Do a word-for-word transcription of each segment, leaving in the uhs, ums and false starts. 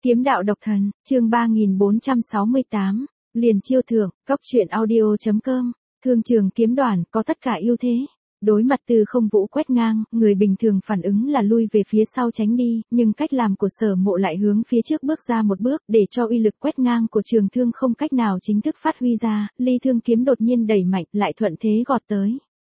Kiếm đạo độc thần, chương ba nghìn bốn trăm sáu mươi tám, liền chiêu thưởng, cóc truyện audio chấm com, thương trường kiếm đoàn có tất cả ưu thế. Đối mặt Tư Không Vũ quét ngang, người bình thường phản ứng là lui về phía sau tránh đi, nhưng cách làm của Sở Mộ lại hướng phía trước bước ra một bước, để cho uy lực quét ngang của trường thương không cách nào chính thức phát huy ra, ly thương kiếm đột nhiên đẩy mạnh, lại thuận thế gọt tới.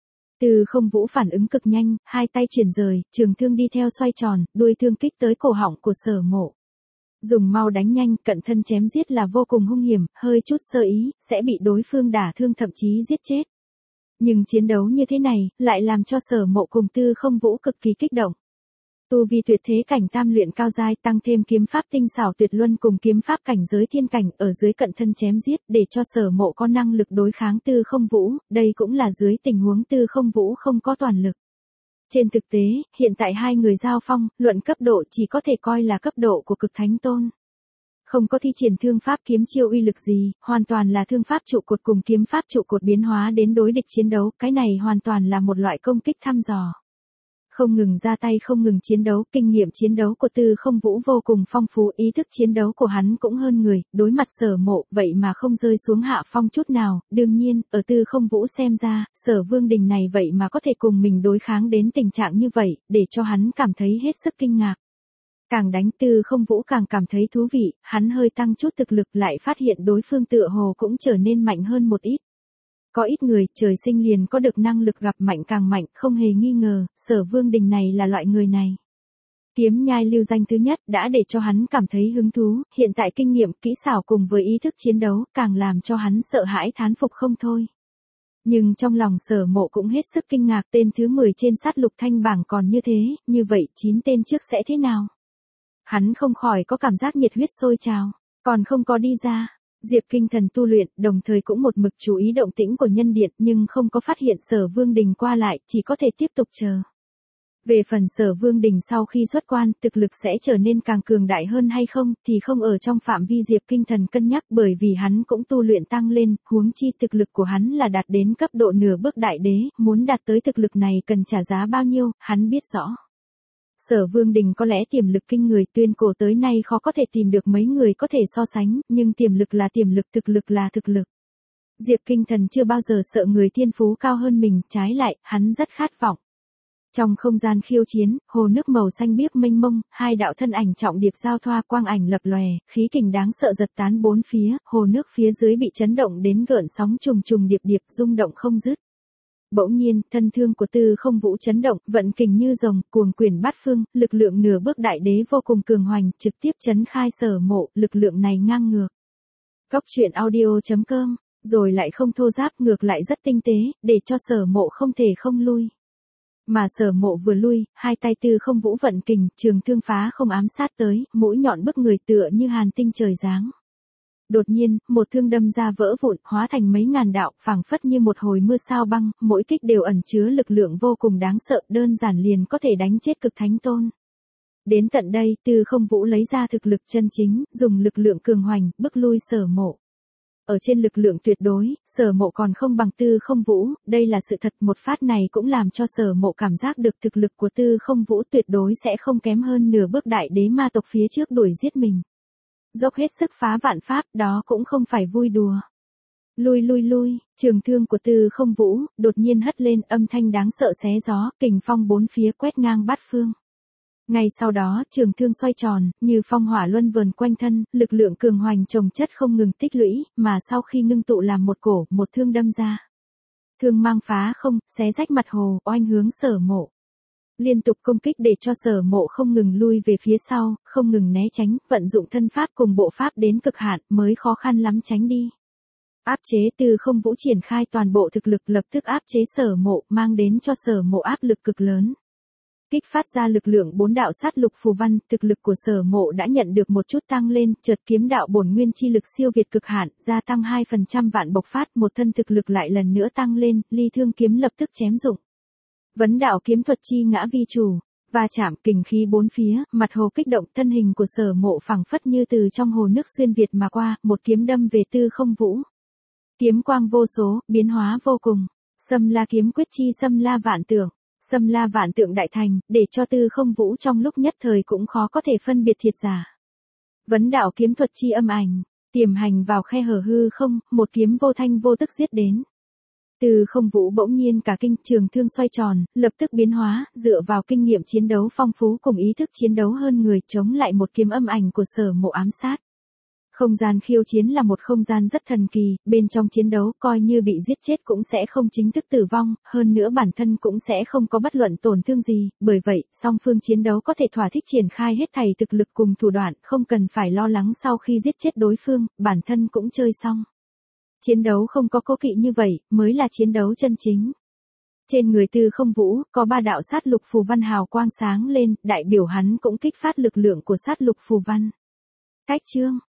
Tư Không Vũ phản ứng cực nhanh, hai tay chuyển rời, trường thương đi theo xoay tròn, đuôi thương kích tới cổ họng của Sở Mộ. Dùng mau đánh nhanh, cận thân chém giết là vô cùng hung hiểm, hơi chút sơ ý, sẽ bị đối phương đả thương thậm chí giết chết. Nhưng chiến đấu như thế này, lại làm cho Sở Mộ cùng Tư Không Vũ cực kỳ kích động. Tu vi tuyệt thế cảnh tam luyện cao giai tăng thêm kiếm pháp tinh xảo tuyệt luân cùng kiếm pháp cảnh giới thiên cảnh ở dưới cận thân chém giết để cho Sở Mộ có năng lực đối kháng Tư Không Vũ, đây cũng là dưới tình huống Tư Không Vũ không có toàn lực. Trên thực tế, hiện tại hai người giao phong, luận cấp độ chỉ có thể coi là cấp độ của cực thánh tôn. Không có thi triển thương pháp kiếm chiêu uy lực gì, hoàn toàn là thương pháp trụ cột cùng kiếm pháp trụ cột biến hóa đến đối địch chiến đấu, cái này hoàn toàn là một loại công kích thăm dò. Không ngừng ra tay không ngừng chiến đấu, kinh nghiệm chiến đấu của Tư Không Vũ vô cùng phong phú, ý thức chiến đấu của hắn cũng hơn người, đối mặt Sở Mộ, vậy mà không rơi xuống hạ phong chút nào, đương nhiên, ở Tư Không Vũ xem ra, Sở Vương Đình này vậy mà có thể cùng mình đối kháng đến tình trạng như vậy, để cho hắn cảm thấy hết sức kinh ngạc. Càng đánh Tư Không Vũ càng cảm thấy thú vị, hắn hơi tăng chút thực lực lại phát hiện đối phương tựa hồ cũng trở nên mạnh hơn một ít. Có ít người, trời sinh liền có được năng lực gặp mạnh càng mạnh, không hề nghi ngờ, Sở Vương Đình này là loại người này. Kiếm nhai lưu danh thứ nhất đã để cho hắn cảm thấy hứng thú, hiện tại kinh nghiệm, kỹ xảo cùng với ý thức chiến đấu, càng làm cho hắn sợ hãi thán phục không thôi. Nhưng trong lòng Sở Mộ cũng hết sức kinh ngạc, tên thứ mười trên sát lục thanh bảng còn như thế, như vậy chín tên trước sẽ thế nào? Hắn không khỏi có cảm giác nhiệt huyết sôi trào, còn không có đi ra. Diệp Kinh Thần tu luyện, đồng thời cũng một mực chú ý động tĩnh của nhân điện nhưng không có phát hiện Sở Vương Đình qua lại, chỉ có thể tiếp tục chờ. Về phần Sở Vương Đình sau khi xuất quan, thực lực sẽ trở nên càng cường đại hơn hay không, thì không ở trong phạm vi Diệp Kinh Thần cân nhắc bởi vì hắn cũng tu luyện tăng lên, huống chi thực lực của hắn là đạt đến cấp độ nửa bước đại đế, muốn đạt tới thực lực này cần trả giá bao nhiêu, hắn biết rõ. Sở Vương Đình có lẽ tiềm lực kinh người, tuyên cổ tới nay khó có thể tìm được mấy người có thể so sánh, nhưng tiềm lực là tiềm lực, thực lực là thực lực. Diệp Kinh Thần chưa bao giờ sợ người thiên phú cao hơn mình, trái lại, hắn rất khát vọng. Trong không gian khiêu chiến, hồ nước màu xanh biếc mênh mông, hai đạo thân ảnh trọng điệp giao thoa, quang ảnh lập lòe, khí kình đáng sợ giật tán bốn phía, hồ nước phía dưới bị chấn động đến gợn sóng trùng trùng điệp điệp, rung động không dứt. Bỗng nhiên, thân thương của Tư Không Vũ chấn động, vận kình như rồng, cuồng quyển bát phương, lực lượng nửa bước đại đế vô cùng cường hoành, trực tiếp chấn khai Sở Mộ, lực lượng này ngang ngược. Cóc truyện audio chấm com, rồi lại không thô ráp, ngược lại rất tinh tế, để cho Sở Mộ không thể không lui. Mà Sở Mộ vừa lui, hai tay Tư Không Vũ vận kình, trường thương phá không ám sát tới, mũi nhọn bức người tựa như hàn tinh trời giáng. Đột nhiên, một thương đâm ra vỡ vụn, hóa thành mấy ngàn đạo, phảng phất như một hồi mưa sao băng, mỗi kích đều ẩn chứa lực lượng vô cùng đáng sợ, đơn giản liền có thể đánh chết cực thánh tôn. Đến tận đây, Tư Không Vũ lấy ra thực lực chân chính, dùng lực lượng cường hoành, bức lui Sở Mộ. Ở trên lực lượng tuyệt đối, Sở Mộ còn không bằng Tư Không Vũ, đây là sự thật, một phát này cũng làm cho Sở Mộ cảm giác được thực lực của Tư Không Vũ tuyệt đối sẽ không kém hơn nửa bước đại đế ma tộc phía trước đuổi giết mình. Dốc hết sức phá vạn pháp, đó cũng không phải vui đùa. Lui lui lui, trường thương của Tư Không Vũ, đột nhiên hất lên, âm thanh đáng sợ xé gió, kình phong bốn phía quét ngang bát phương. Ngay sau đó, trường thương xoay tròn, như phong hỏa luân vờn quanh thân, lực lượng cường hoành chồng chất không ngừng tích lũy, mà sau khi ngưng tụ làm một cổ, một thương đâm ra. Thương mang phá không, xé rách mặt hồ, oanh hướng Sở Mộ. Liên tục công kích để cho Sở Mộ không ngừng lui về phía sau, không ngừng né tránh, vận dụng thân pháp cùng bộ pháp đến cực hạn mới khó khăn lắm tránh đi. Áp chế Tư Không Vũ triển khai toàn bộ thực lực lập tức áp chế Sở Mộ, mang đến cho Sở Mộ áp lực cực lớn. Kích phát ra lực lượng bốn đạo sát lục phù văn, thực lực của Sở Mộ đã nhận được một chút tăng lên, chợt kiếm đạo bổn nguyên chi lực siêu việt cực hạn, gia tăng hai phần trăm vạn bộc phát, một thân thực lực lại lần nữa tăng lên, ly thương kiếm lập tức chém dụng. Vấn đạo kiếm thuật chi ngã vi chủ, va chạm kình khí bốn phía, mặt hồ kích động, thân hình của Sở Mộ phẳng phất như từ trong hồ nước xuyên việt mà qua, một kiếm đâm về Tư Không Vũ. Kiếm quang vô số, biến hóa vô cùng. Xâm La kiếm quyết chi xâm la vạn tượng, xâm la vạn tượng đại thành, để cho Tư Không Vũ trong lúc nhất thời cũng khó có thể phân biệt thiệt giả. Vấn đạo kiếm thuật chi âm ảnh, tiềm hành vào khe hở hư không, một kiếm vô thanh vô tức giết đến. Từ Không Vũ bỗng nhiên cả kinh, trường thương xoay tròn, lập tức biến hóa, dựa vào kinh nghiệm chiến đấu phong phú cùng ý thức chiến đấu hơn người chống lại một kiếm âm ảnh của Sở Mộ ám sát. Không gian khiêu chiến là một không gian rất thần kỳ, bên trong chiến đấu coi như bị giết chết cũng sẽ không chính thức tử vong, hơn nữa bản thân cũng sẽ không có bất luận tổn thương gì, bởi vậy, song phương chiến đấu có thể thỏa thích triển khai hết thảy thực lực cùng thủ đoạn, không cần phải lo lắng sau khi giết chết đối phương, bản thân cũng chơi xong. Chiến đấu không có cố kỵ như vậy, mới là chiến đấu chân chính. Trên người Từ Không Vũ, có ba đạo sát lục phù văn hào quang sáng lên, đại biểu hắn cũng kích phát lực lượng của sát lục phù văn. Cách chương